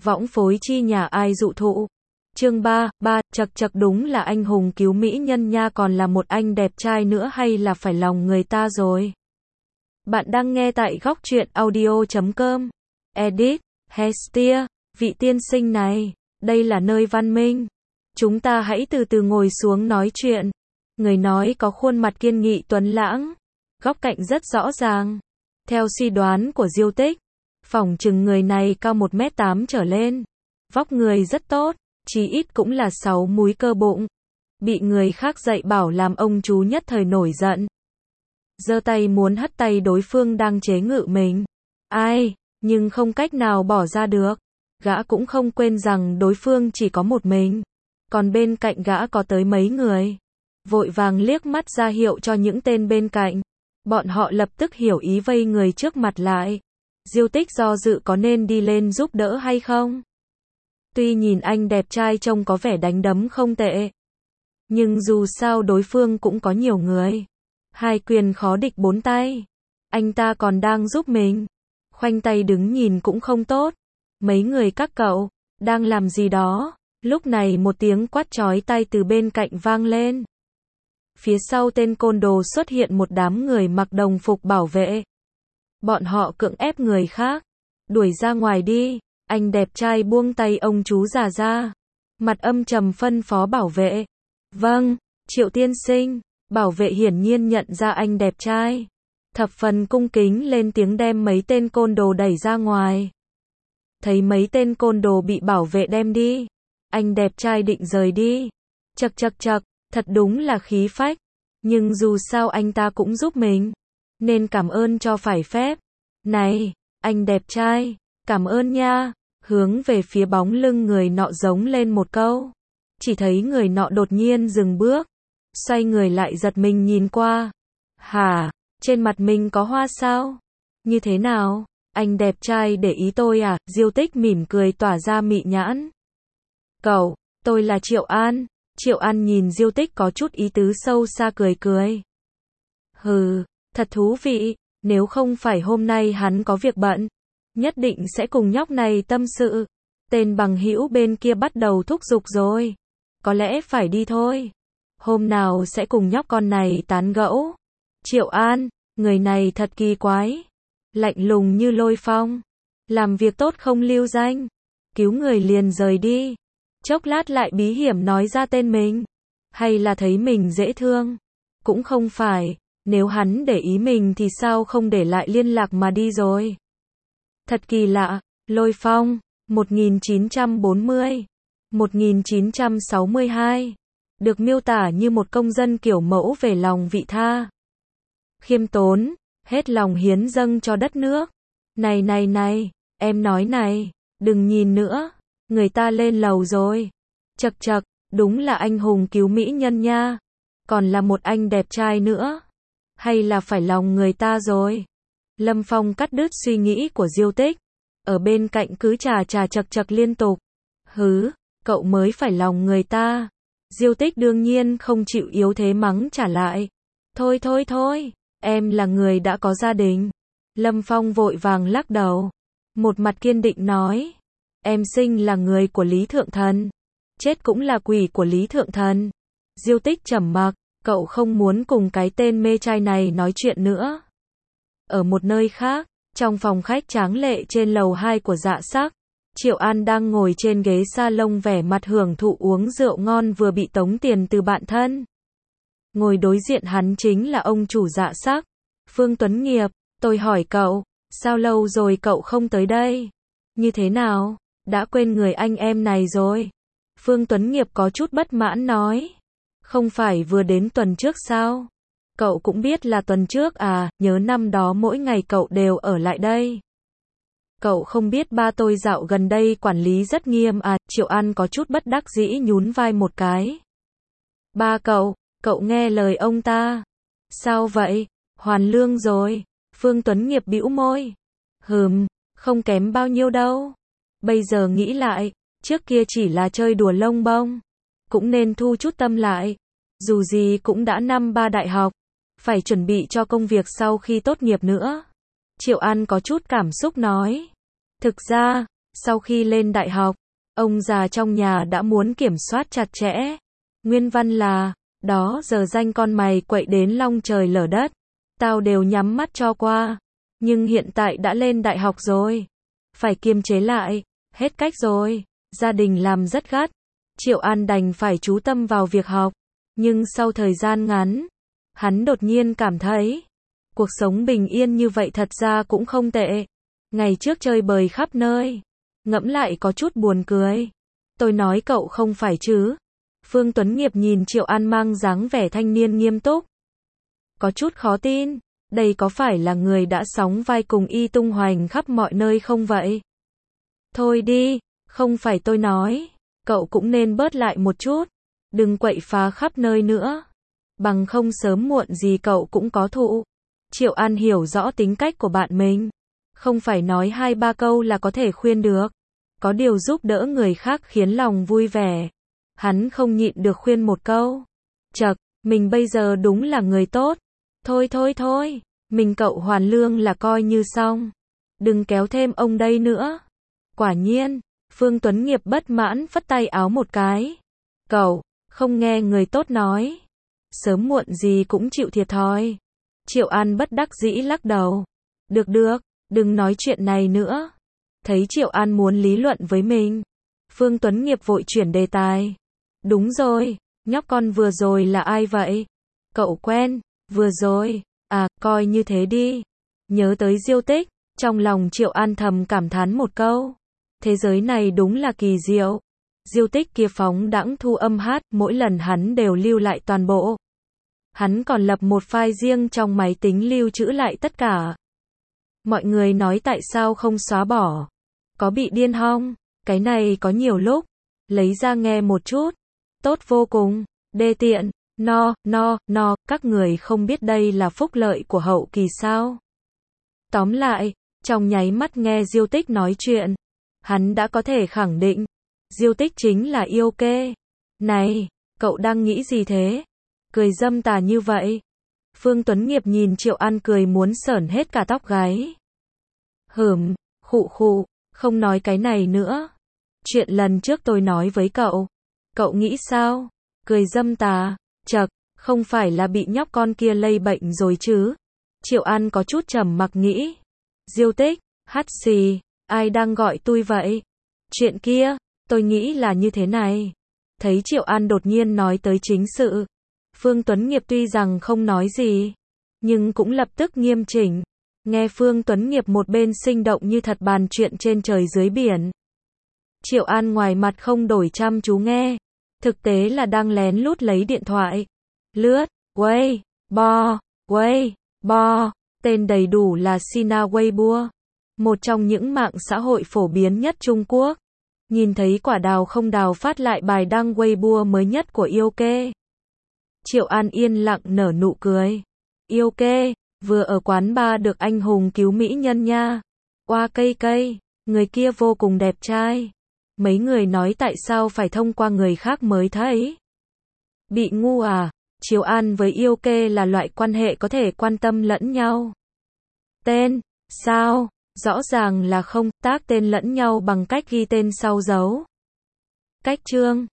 Võng phối chi nhà ai dụ thụ. Chương 3, chật chật đúng là anh hùng cứu mỹ nhân nha, còn là một anh đẹp trai nữa hay là phải lòng người ta rồi. Bạn đang nghe tại góc truyện audio.com. Edit, Hestia, vị tiên sinh này, đây là nơi văn minh. Chúng ta hãy từ từ ngồi xuống nói chuyện. Người nói có khuôn mặt kiên nghị tuấn lãng, góc cạnh rất rõ ràng. Theo suy đoán của Diêu Tích, phỏng chừng người này cao 1m8 trở lên. Vóc người rất tốt, chí ít cũng là 6 múi cơ bụng. Bị người khác dạy bảo làm ông chú nhất thời nổi giận. Giơ tay muốn hất tay đối phương đang chế ngự mình. Ai, nhưng không cách nào bỏ ra được. Gã cũng không quên rằng đối phương chỉ có một mình. Còn bên cạnh gã có tới mấy người. Vội vàng liếc mắt ra hiệu cho những tên bên cạnh. Bọn họ lập tức hiểu ý vây người trước mặt lại. Diêu Tích do dự có nên đi lên giúp đỡ hay không. Tuy nhìn anh đẹp trai trông có vẻ đánh đấm không tệ, nhưng dù sao đối phương cũng có nhiều người. Hai quyền khó địch bốn tay. Anh ta còn đang giúp mình. Khoanh tay đứng nhìn cũng không tốt. Mấy người các cậu, đang làm gì đó? Lúc này một tiếng quát chói tai từ bên cạnh vang lên. Phía sau tên côn đồ xuất hiện một đám người mặc đồng phục bảo vệ. Bọn họ cưỡng ép người khác. Đuổi ra ngoài đi. Anh đẹp trai buông tay ông chú già ra. Mặt âm trầm phân phó bảo vệ. Vâng, Triệu tiên sinh. Bảo vệ hiển nhiên nhận ra anh đẹp trai. Thập phần cung kính lên tiếng đem mấy tên côn đồ đẩy ra ngoài. Thấy mấy tên côn đồ bị bảo vệ đem đi. Anh đẹp trai định rời đi. Chật chật chật, thật đúng là khí phách. Nhưng dù sao anh ta cũng giúp mình. Nên cảm ơn cho phải phép. Này, anh đẹp trai, cảm ơn nha. Hướng về phía bóng lưng người nọ giống lên một câu. Chỉ thấy người nọ đột nhiên dừng bước. Xoay người lại giật mình nhìn qua. Hả, trên mặt mình có hoa sao? Như thế nào? Anh đẹp trai để ý tôi à? Diêu Tích mỉm cười tỏa ra mị nhãn. Cậu, tôi là Triệu An. Triệu An nhìn Diêu Tích có chút ý tứ sâu xa cười cười. Hừ, thật thú vị, nếu không phải hôm nay hắn có việc bận, nhất định sẽ cùng nhóc này tâm sự. Tên bằng hữu bên kia bắt đầu thúc giục rồi. Có lẽ phải đi thôi. Hôm nào sẽ cùng nhóc con này tán gẫu. Triệu An, người này thật kỳ quái. Lạnh lùng như lôi phong. Làm việc tốt không lưu danh. Cứu người liền rời đi. Chốc lát lại bí hiểm nói ra tên mình. Hay là thấy mình dễ thương? Cũng không phải. Nếu hắn để ý mình thì sao không để lại liên lạc mà đi rồi. Thật kỳ lạ. Lôi phong, 1940, 1962. Được miêu tả như một công dân kiểu mẫu về lòng vị tha. Khiêm tốn, hết lòng hiến dâng cho đất nước. Này này này, em nói này, đừng nhìn nữa, người ta lên lầu rồi. Chật chật, đúng là anh hùng cứu mỹ nhân nha. Còn là một anh đẹp trai nữa. Hay là phải lòng người ta rồi. Lâm Phong cắt đứt suy nghĩ của Diêu Tích. Ở bên cạnh cứ chà chà chật chật liên tục. Hứ, cậu mới phải lòng người ta. Diêu Tích đương nhiên không chịu yếu thế mắng trả lại. Thôi thôi thôi, em là người đã có gia đình. Lâm Phong vội vàng lắc đầu. Một mặt kiên định nói. Em sinh là người của Lý Thượng Thần. Chết cũng là quỷ của Lý Thượng Thần. Diêu Tích trầm mặc, cậu không muốn cùng cái tên mê trai này nói chuyện nữa. Ở một nơi khác, trong phòng khách tráng lệ trên lầu 2 của Dạ Sắc, Triệu An đang ngồi trên ghế salon vẻ mặt hưởng thụ uống rượu ngon vừa bị tống tiền từ bạn thân. Ngồi đối diện hắn chính là ông chủ Dạ Sắc, Phương Tuấn Nghiệp. Tôi hỏi cậu, sao lâu rồi cậu không tới đây? Như thế nào? Đã quên người anh em này rồi? Phương Tuấn Nghiệp có chút bất mãn nói. Không phải vừa đến tuần trước sao? Cậu cũng biết là tuần trước à, nhớ năm đó mỗi ngày cậu đều ở lại đây. Cậu không biết ba tôi dạo gần đây quản lý rất nghiêm à? Triệu An có chút bất đắc dĩ nhún vai một cái. Ba cậu nghe lời ông ta. Sao vậy? Hoàn lương rồi. Phương Tuấn Nghiệp bĩu môi. Không kém bao nhiêu đâu. Bây giờ nghĩ lại, trước kia chỉ là chơi đùa lông bông. Cũng nên thu chút tâm lại. Dù gì cũng đã năm 3 đại học. Phải chuẩn bị cho công việc sau khi tốt nghiệp nữa. Triệu An có chút cảm xúc nói. Thực ra, Sau khi lên đại học, ông già trong nhà đã muốn kiểm soát chặt chẽ. Nguyên văn là, đó giờ danh con mày quậy đến long trời lở đất. Tao đều nhắm mắt cho qua. Nhưng hiện tại đã lên đại học rồi. Phải kiềm chế lại, hết cách rồi. Gia đình làm rất gắt. Triệu An đành phải chú tâm vào việc học. Nhưng sau thời gian ngắn, hắn đột nhiên cảm thấy, cuộc sống bình yên như vậy thật ra cũng không tệ. Ngày trước chơi bời khắp nơi. Ngẫm lại có chút buồn cười. Tôi nói cậu không phải chứ. Phương Tuấn Nghiệp nhìn Triệu An mang dáng vẻ thanh niên nghiêm túc. Có chút khó tin. Đây có phải là người đã sóng vai cùng y tung hoành khắp mọi nơi không vậy? Thôi đi, không phải tôi nói. Cậu cũng nên bớt lại một chút. Đừng quậy phá khắp nơi nữa. Bằng không sớm muộn gì cậu cũng có thụ. Triệu An hiểu rõ tính cách của bạn mình. Không phải nói 2-3 câu là có thể khuyên được. Có điều giúp đỡ người khác khiến lòng vui vẻ. Hắn không nhịn được khuyên một câu. Chậc, mình bây giờ đúng là người tốt. Thôi, mình cậu hoàn lương là coi như xong. Đừng kéo thêm ông đây nữa. Quả nhiên, Phương Tuấn Nghiệp bất mãn phất tay áo một cái. Cậu, không nghe người tốt nói. Sớm muộn gì cũng chịu thiệt thòi. Triệu An bất đắc dĩ lắc đầu. Được, đừng nói chuyện này nữa. Thấy Triệu An muốn lý luận với mình. Phương Tuấn Nghiệp vội chuyển đề tài. Đúng rồi, nhóc con vừa rồi là ai vậy? Cậu quen, vừa rồi, à, coi như thế đi. Nhớ tới Diêu Tích, trong lòng Triệu An thầm cảm thán một câu. Thế giới này đúng là kỳ diệu. Diêu Tích kia phóng đãng thu âm hát, mỗi lần hắn đều lưu lại toàn bộ. Hắn còn lập một file riêng trong máy tính lưu trữ lại tất cả. Mọi người nói tại sao không xóa bỏ? Có bị điên không? Cái này có nhiều lúc. Lấy ra nghe một chút. Tốt vô cùng. Đê tiện. No, các người không biết đây là phúc lợi của hậu kỳ sao? Tóm lại, trong nháy mắt nghe Diêu Tích nói chuyện, hắn đã có thể khẳng định, Diêu Tích chính là yêu kê. Này, cậu đang nghĩ gì thế? Cười dâm tà như vậy. Phương Tuấn Nghiệp nhìn Triệu An cười muốn sởn hết cả tóc gáy. Khụ, không nói cái này nữa. Chuyện lần trước tôi nói với cậu nghĩ sao? Cười dâm tà, chậc, không phải là bị nhóc con kia lây bệnh rồi chứ? Triệu An có chút trầm mặc nghĩ. Diêu Tích, hắt xì, ai đang gọi tôi vậy? Chuyện kia, tôi nghĩ là như thế này. Thấy Triệu An đột nhiên nói tới chính sự. Phương Tuấn Nghiệp tuy rằng không nói gì, nhưng cũng lập tức nghiêm chỉnh. Nghe Phương Tuấn Nghiệp một bên sinh động như thật bàn chuyện trên trời dưới biển. Triệu An ngoài mặt không đổi chăm chú nghe. Thực tế là đang lén lút lấy điện thoại. Lướt, Weibo, tên đầy đủ là Sina Weibo. Một trong những mạng xã hội phổ biến nhất Trung Quốc. Nhìn thấy quả đào không đào phát lại bài đăng Weibo mới nhất của Yêu Kê. Triệu An yên lặng nở nụ cười. Yêu Kê, vừa ở quán bar được anh hùng cứu mỹ nhân nha. Oa cây, người kia vô cùng đẹp trai. Mấy người nói tại sao phải thông qua người khác mới thấy. Bị ngu à? Triệu An với Yêu Kê là loại quan hệ có thể quan tâm lẫn nhau. Tên, sao? Rõ ràng là không tác tên lẫn nhau bằng cách ghi tên sau dấu. Cách chương